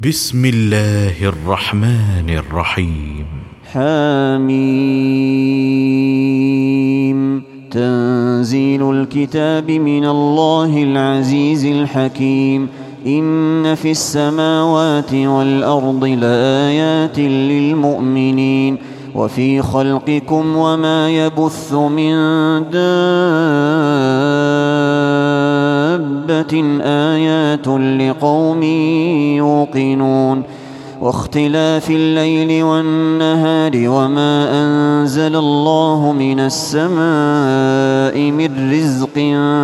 بسم الله الرحمن الرحيم. حميم. تنزيل الكتاب من الله العزيز الحكيم. إن في السماوات والأرض لآيات للمؤمنين وفي خلقكم وما يبث من دابة آيات لقوم يوقنون. واختلاف الليل والنهار وما أنزل الله من السماء من رزق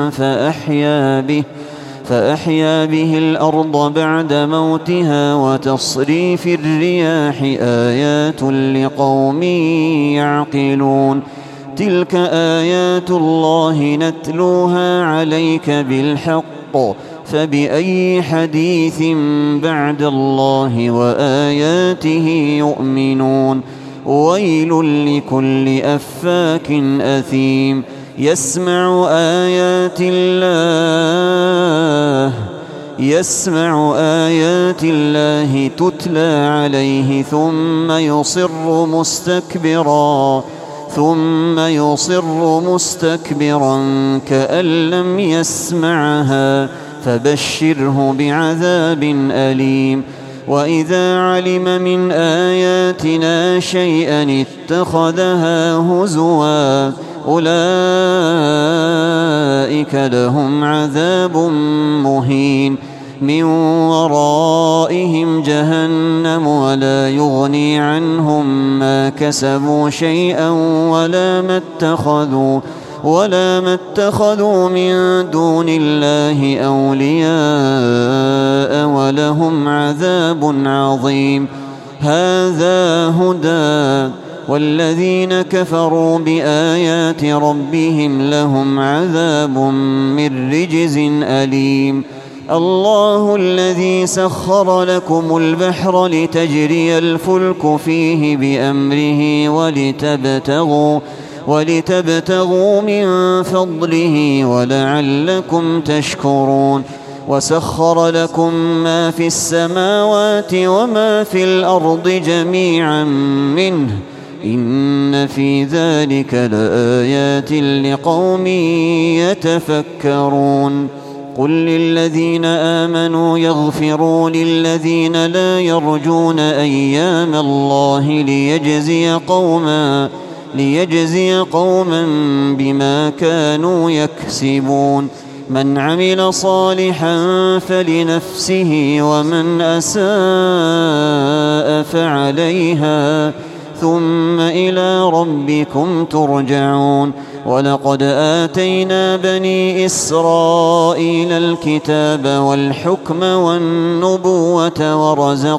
فأحيا به الأرض بعد موتها وتصريف الرياح آيات لقوم يعقلون. تلك آيات الله نتلوها عليك بالحق فبأي حديث بعد الله وآياته يؤمنون. ويل لكل أفاك أثيم يسمع آيات الله تتلى عليه ثم يصر مستكبرا كأن لم يسمعها فبشره بعذاب أليم. وإذا علم من آياتنا شيئا اتخذها هزوا أولئك لهم عذاب مهين من ورائهم جهنم ولا يغني عنهم ما كسبوا شيئا ولا ما اتخذوا من دون الله أولياء ولهم عذاب عظيم. هذا هدى والذين كفروا بآيات ربهم لهم عذاب من رجز أليم. الله الذي سخر لكم البحر لتجري الفلك فيه بأمره ولتبتغوا من فضله ولعلكم تشكرون. وسخر لكم ما في السماوات وما في الأرض جميعا منه إن في ذلك لآيات لقوم يتفكرون. قل للذين آمنوا يغفروا للذين لا يرجون أيام الله ليجزي قوما بما كانوا يكسبون. من عمل صالحا فلنفسه ومن أساء فعليها ثم إلى ربكم ترجعون. ولقد آتينا بني إسرائيل الكتاب والحكم والنبوة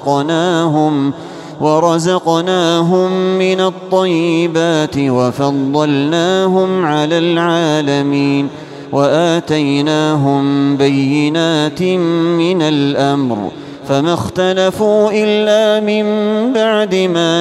ورزقناهم من الطيبات وفضلناهم على العالمين وآتيناهم بينات من الأمر فما اختلفوا إلا من بعد ما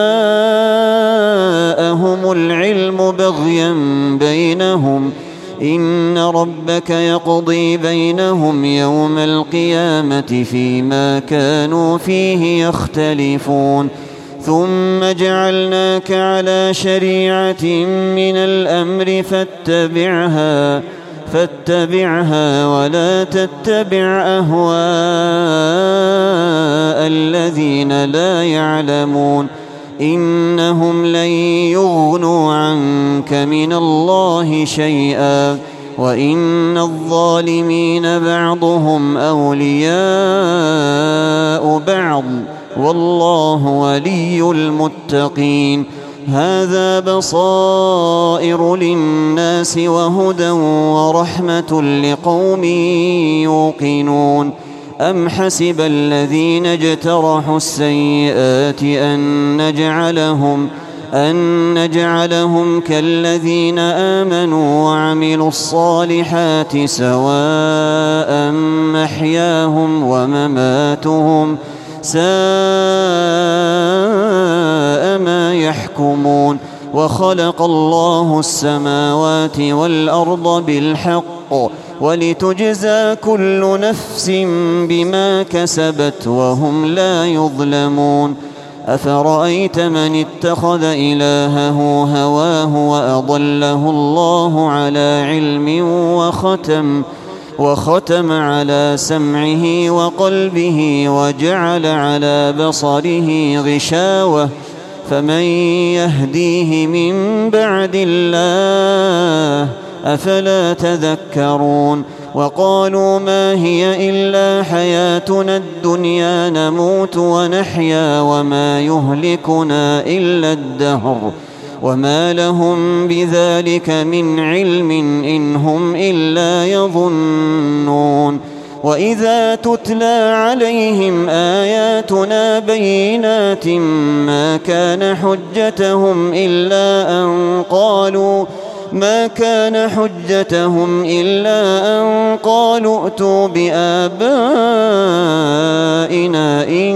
جاءهم العلم بغيا بينهم. إن ربك يقضي بينهم يوم القيامة فيما كانوا فيه يختلفون. ثم جعلناك على شريعة من الأمر فاتبعها ولا تتبع أهواء الذين لا يعلمون. إنهم لن يغنوا عنك من الله شيئا وإن الظالمين بعضهم أولياء بعض والله ولي المتقين. هذا بصائر للناس وهدى ورحمة لقوم يوقنون. أم حسب الذين اجترحوا السيئات أن نجعلهم كالذين آمنوا وعملوا الصالحات سواء محياهم ومماتهم ساء ما يحكمون. وخلق الله السماوات والأرض بالحق ولتجزى كل نفس بما كسبت وهم لا يظلمون. أفرأيت من اتخذ إلهه هواه وأضله الله على علم وختم على سمعه وقلبه وجعل على بصره غشاوة فمن يهديه من بعد الله أفلا تذكرون. وقالوا ما هي إلا حياتنا الدنيا نموت ونحيا وما يهلكنا إلا الدهر وما لهم بذلك من علم إن هم إلا يظنون. وإذا تتلى عليهم آياتنا بينات ما كان حجتهم إلا أن قالوا ائتوا بآبائنا إن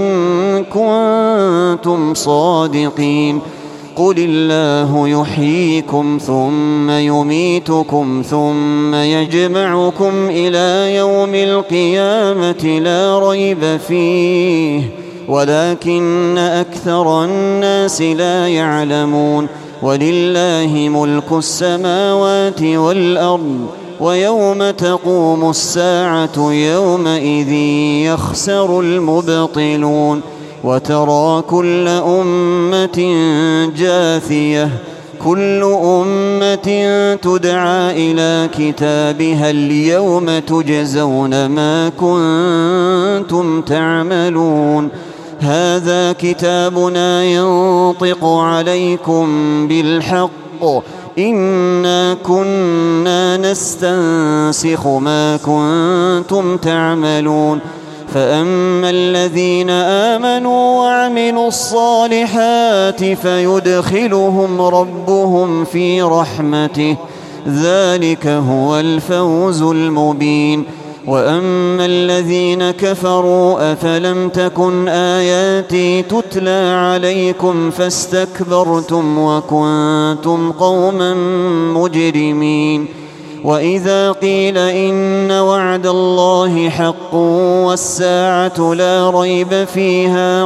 كنتم صادقين. قل الله يحييكم ثم يميتكم ثم يجمعكم إلى يوم القيامة لا ريب فيه ولكن أكثر الناس لا يعلمون. ولله ملك السماوات والأرض ويوم تقوم الساعة يومئذ يخسر المبطلون. وترى كل أمة جاثية كل أمة تدعى إلى كتابها اليوم تجزون ما كنتم تعملون. هذا كتابنا ينطق عليكم بالحق إنا كنا نستنسخ ما كنتم تعملون. فأما الذين آمنوا وعملوا الصالحات فيدخلهم ربهم في رحمته ذلك هو الفوز المبين. وأما الذين كفروا أفلم تكن آياتي تتلى عليكم فاستكبرتم وكنتم قوما مجرمين. وإذا قيل إن وعد الله حق والساعة لا ريب فيها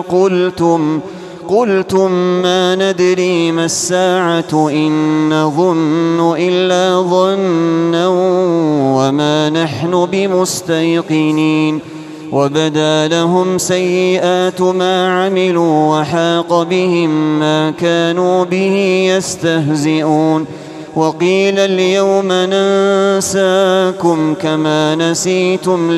قلتم ما ندري ما الساعة إن نظن إلا ظنا وما نحن بمستيقنين. وبدا لهم سيئات ما عملوا وحاق بهم ما كانوا به يستهزئون. وقيل اليوم ننساكم كما نسيتم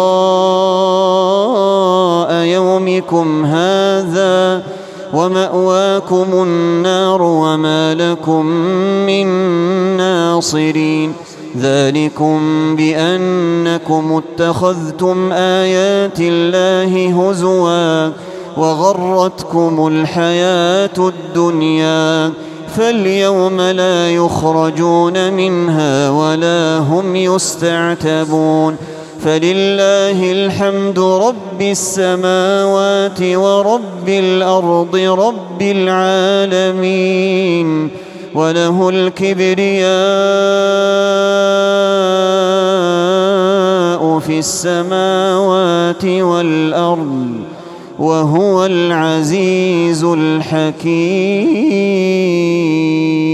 لقاء يومكم هذا ومأواكم النار وما لكم من ناصرين. ذلكم بأنكم اتخذتم آيات الله هزوا وغرتكم الحياة الدنيا فاليوم لا يخرجون منها ولا هم يستعتبون. فلله الحمد رب السماوات ورب الأرض رب العالمين وله الكبرياء في السماوات والأرض وهو العزيز الحكيم.